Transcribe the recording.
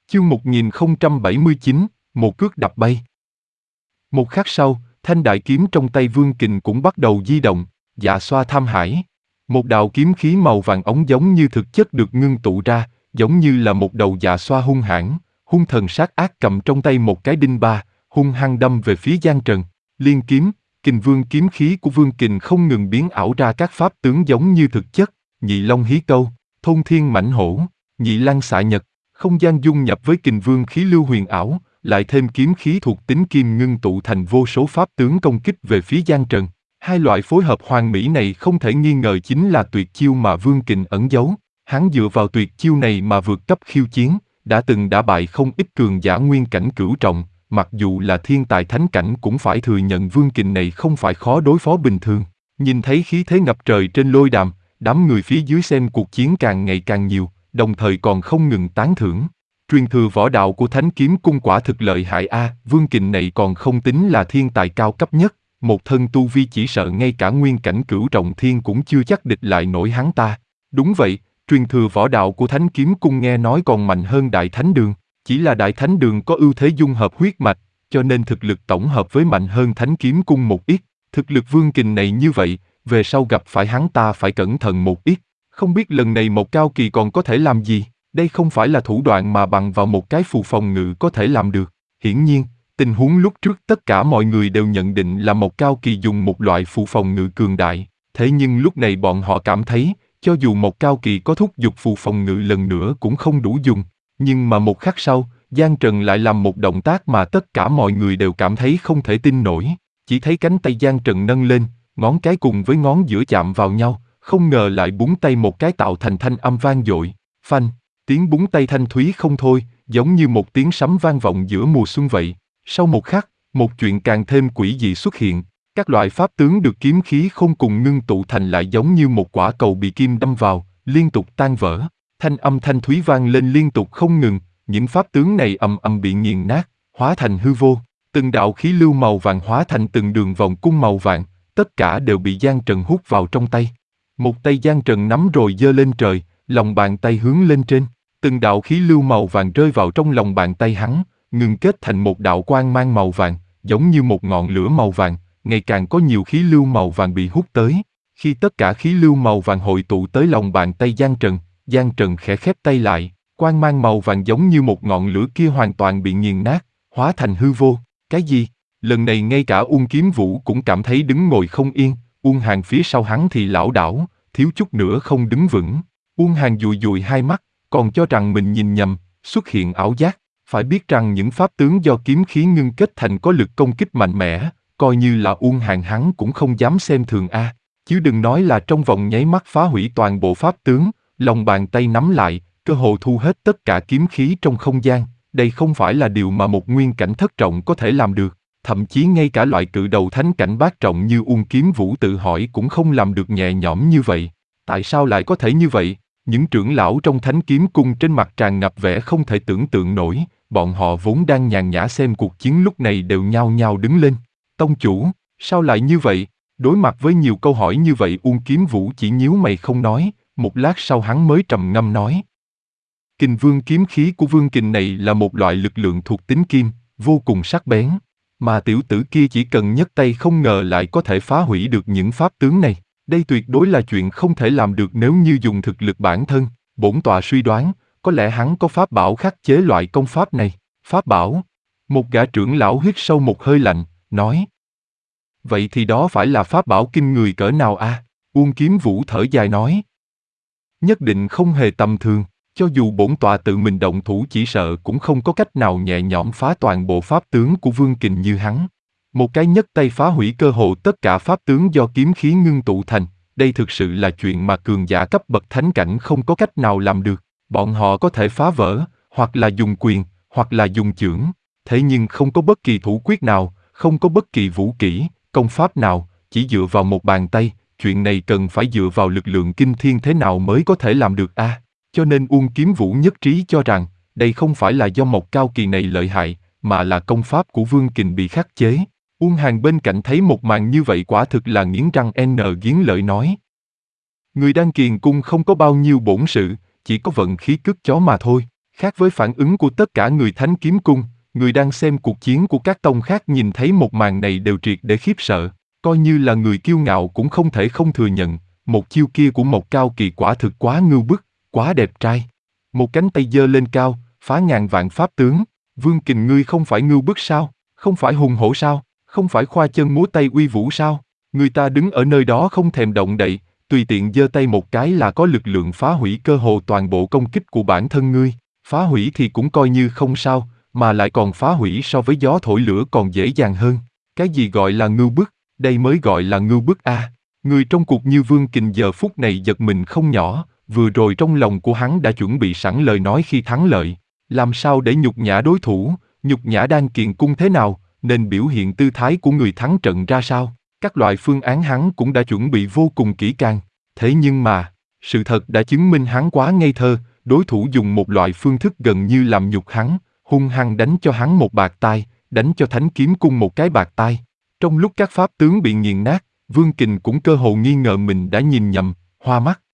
Chương 1079, một cước đập bay. Một khắc sau, thanh đại kiếm trong tay Vương Kình cũng bắt đầu di động, dạ xoa tham hải. Một đạo kiếm khí màu vàng óng giống như thực chất được ngưng tụ ra, giống như là một đầu dạ xoa hung hãn, hung thần sát ác cầm trong tay một cái đinh ba, hung hăng đâm về phía Giang Trần. Liên kiếm, Kình Vương kiếm khí của Vương Kình không ngừng biến ảo ra các pháp tướng giống như thực chất, Nhị Long hí câu, Thôn Thiên mãnh hổ, Nhị Lăng xạ nhật. Không gian dung nhập với Kình Vương khí lưu huyền ảo, lại thêm kiếm khí thuộc tính kim ngưng tụ thành vô số pháp tướng công kích về phía Giang Trần. Hai loại phối hợp hoàn mỹ này không thể nghi ngờ chính là tuyệt chiêu mà Vương Kình ẩn giấu. Hắn dựa vào tuyệt chiêu này mà vượt cấp khiêu chiến, đã đả bại không ít cường giả nguyên cảnh cửu trọng, mặc dù là thiên tài thánh cảnh cũng phải thừa nhận Vương Kình này không phải khó đối phó bình thường. Nhìn thấy khí thế ngập trời trên lôi đàm, đám người phía dưới xem cuộc chiến càng ngày càng nhiều, đồng thời còn không ngừng tán thưởng. Truyền thừa võ đạo của Thánh Kiếm Cung quả thực lợi hại a, Vương Kình này còn không tính là thiên tài cao cấp nhất, một thân tu vi chỉ sợ ngay cả nguyên cảnh cửu trọng thiên cũng chưa chắc địch lại nổi hắn ta. Đúng vậy, truyền thừa võ đạo của Thánh Kiếm Cung nghe nói còn mạnh hơn Đại Thánh Đường, chỉ là Đại Thánh Đường có ưu thế dung hợp huyết mạch, cho nên thực lực tổng hợp với mạnh hơn Thánh Kiếm Cung một ít. Thực lực Vương Kình này như vậy, về sau gặp phải hắn ta phải cẩn thận một ít. Không biết lần này một cao kỳ còn có thể làm gì, đây không phải là thủ đoạn mà bằng vào một cái phù phòng ngự có thể làm được. Hiển nhiên, tình huống lúc trước tất cả mọi người đều nhận định là một cao kỳ dùng một loại phù phòng ngự cường đại, thế nhưng lúc này bọn họ cảm thấy, cho dù một cao kỳ có thúc giục phù phòng ngự lần nữa cũng không đủ dùng. Nhưng mà một khắc sau, Giang Trần lại làm một động tác mà tất cả mọi người đều cảm thấy không thể tin nổi. Chỉ thấy cánh tay Giang Trần nâng lên, ngón cái cùng với ngón giữa chạm vào nhau, không ngờ lại búng tay một cái tạo thành thanh âm vang dội, phanh, tiếng búng tay thanh thúy không thôi, giống như một tiếng sấm vang vọng giữa mùa xuân vậy. Sau một khắc, một chuyện càng thêm quỷ dị xuất hiện, các loại pháp tướng được kiếm khí không cùng ngưng tụ thành lại giống như một quả cầu bị kim đâm vào, liên tục tan vỡ. Thanh âm thanh thúy vang lên liên tục không ngừng, những pháp tướng này ầm ầm bị nghiền nát, hóa thành hư vô. Từng đạo khí lưu màu vàng hóa thành từng đường vòng cung màu vàng, tất cả đều bị Giang Trần hút vào trong tay. Một tay Giang Trần nắm rồi giơ lên trời, lòng bàn tay hướng lên trên. Từng đạo khí lưu màu vàng rơi vào trong lòng bàn tay hắn, ngưng kết thành một đạo quang mang màu vàng, giống như một ngọn lửa màu vàng, ngày càng có nhiều khí lưu màu vàng bị hút tới. Khi tất cả khí lưu màu vàng hội tụ tới lòng bàn tay Giang Trần khẽ khép tay lại, quang mang màu vàng giống như một ngọn lửa kia hoàn toàn bị nghiền nát, hóa thành hư vô. Cái gì? Lần này ngay cả Uông Kiếm Vũ cũng cảm thấy đứng ngồi không yên, Uông Hàn phía sau hắn thì lảo đảo, thiếu chút nữa không đứng vững. Uông Hàn dụi dụi hai mắt, còn cho rằng mình nhìn nhầm, xuất hiện ảo giác. Phải biết rằng những pháp tướng do kiếm khí ngưng kết thành có lực công kích mạnh mẽ, coi như là Uông Hàn hắn cũng không dám xem thường a. Chứ đừng nói là trong vòng nháy mắt phá hủy toàn bộ pháp tướng, lòng bàn tay nắm lại, cơ hồ thu hết tất cả kiếm khí trong không gian. Đây không phải là điều mà một nguyên cảnh thất trọng có thể làm được. Thậm chí ngay cả loại cự đầu thánh cảnh bát trọng như Uông Kiếm Vũ tự hỏi cũng không làm được nhẹ nhõm như vậy. Tại sao lại có thể như vậy? Những trưởng lão trong Thánh Kiếm Cung trên mặt tràn ngập vẻ không thể tưởng tượng nổi, bọn họ vốn đang nhàn nhã xem cuộc chiến lúc này đều nhao nhao đứng lên. Tông chủ, sao lại như vậy? Đối mặt với nhiều câu hỏi như vậy Uông Kiếm Vũ chỉ nhíu mày không nói, một lát sau hắn mới trầm ngâm nói. Kình Vương kiếm khí của Vương Kình này là một loại lực lượng thuộc tính kim, vô cùng sắc bén. Mà tiểu tử kia chỉ cần nhấc tay không ngờ lại có thể phá hủy được những pháp tướng này. Đây tuyệt đối là chuyện không thể làm được nếu như dùng thực lực bản thân. Bổn tọa suy đoán, có lẽ hắn có pháp bảo khắc chế loại công pháp này. Pháp bảo? Một gã trưởng lão hít sâu một hơi lạnh, nói. Vậy thì đó phải là pháp bảo kinh người cỡ nào a? Uông Kiếm Vũ thở dài nói. Nhất định không hề tầm thường. Cho dù bổn tọa tự mình động thủ chỉ sợ cũng không có cách nào nhẹ nhõm phá toàn bộ pháp tướng của Vương Kình như hắn. Một cái nhấc tay phá hủy cơ hồ tất cả pháp tướng do kiếm khí ngưng tụ thành, đây thực sự là chuyện mà cường giả cấp bậc thánh cảnh không có cách nào làm được. Bọn họ có thể phá vỡ, hoặc là dùng quyền, hoặc là dùng chưởng, thế nhưng không có bất kỳ thủ quyết nào, không có bất kỳ vũ kỹ, công pháp nào, chỉ dựa vào một bàn tay, chuyện này cần phải dựa vào lực lượng kinh thiên thế nào mới có thể làm được a? Cho nên Uông Kiếm Vũ nhất trí cho rằng, đây không phải là do một cao kỳ này lợi hại, mà là công pháp của Vương Kình bị khắc chế. Uông Hàn bên cạnh thấy một màn như vậy quả thực là nghiến răng nghiến lợi nói. Người Đan Kiền Cung không có bao nhiêu bổn sự, chỉ có vận khí cứt chó mà thôi. Khác với phản ứng của tất cả người Thánh Kiếm Cung, người đang xem cuộc chiến của các tông khác nhìn thấy một màn này đều triệt để khiếp sợ. Coi như là người kiêu ngạo cũng không thể không thừa nhận, một chiêu kia của Mộc Cao Kỳ quả thực quá ngưu bức, quá đẹp trai. Một cánh tay giơ lên cao, phá ngàn vạn pháp tướng. Vương Kình ngươi không phải ngưu bức sao? Không phải hùng hổ sao? Không phải khoa chân múa tay uy vũ sao? Người ta đứng ở nơi đó không thèm động đậy, tùy tiện giơ tay một cái là có lực lượng phá hủy cơ hồ toàn bộ công kích của bản thân ngươi. Phá hủy thì cũng coi như không sao, mà lại còn phá hủy so với gió thổi lửa còn dễ dàng hơn. Cái gì gọi là ngưu bức, đây mới gọi là ngưu bức a. Người trong cuộc như Vương Kình giờ phút này giật mình không nhỏ, vừa rồi trong lòng của hắn đã chuẩn bị sẵn lời nói khi thắng lợi. Làm sao để nhục nhã đối thủ, nhục nhã Đan Kiền Cung thế nào, nên biểu hiện tư thái của người thắng trận ra sao. Các loại phương án hắn cũng đã chuẩn bị vô cùng kỹ càng. Thế nhưng mà, sự thật đã chứng minh hắn quá ngây thơ, đối thủ dùng một loại phương thức gần như làm nhục hắn, hung hăng đánh cho hắn một bạt tai, đánh cho Thánh Kiếm Cung một cái bạt tai. Trong lúc các pháp tướng bị nghiền nát, Vương Kình cũng cơ hồ nghi ngờ mình đã nhìn nhầm, hoa mắt.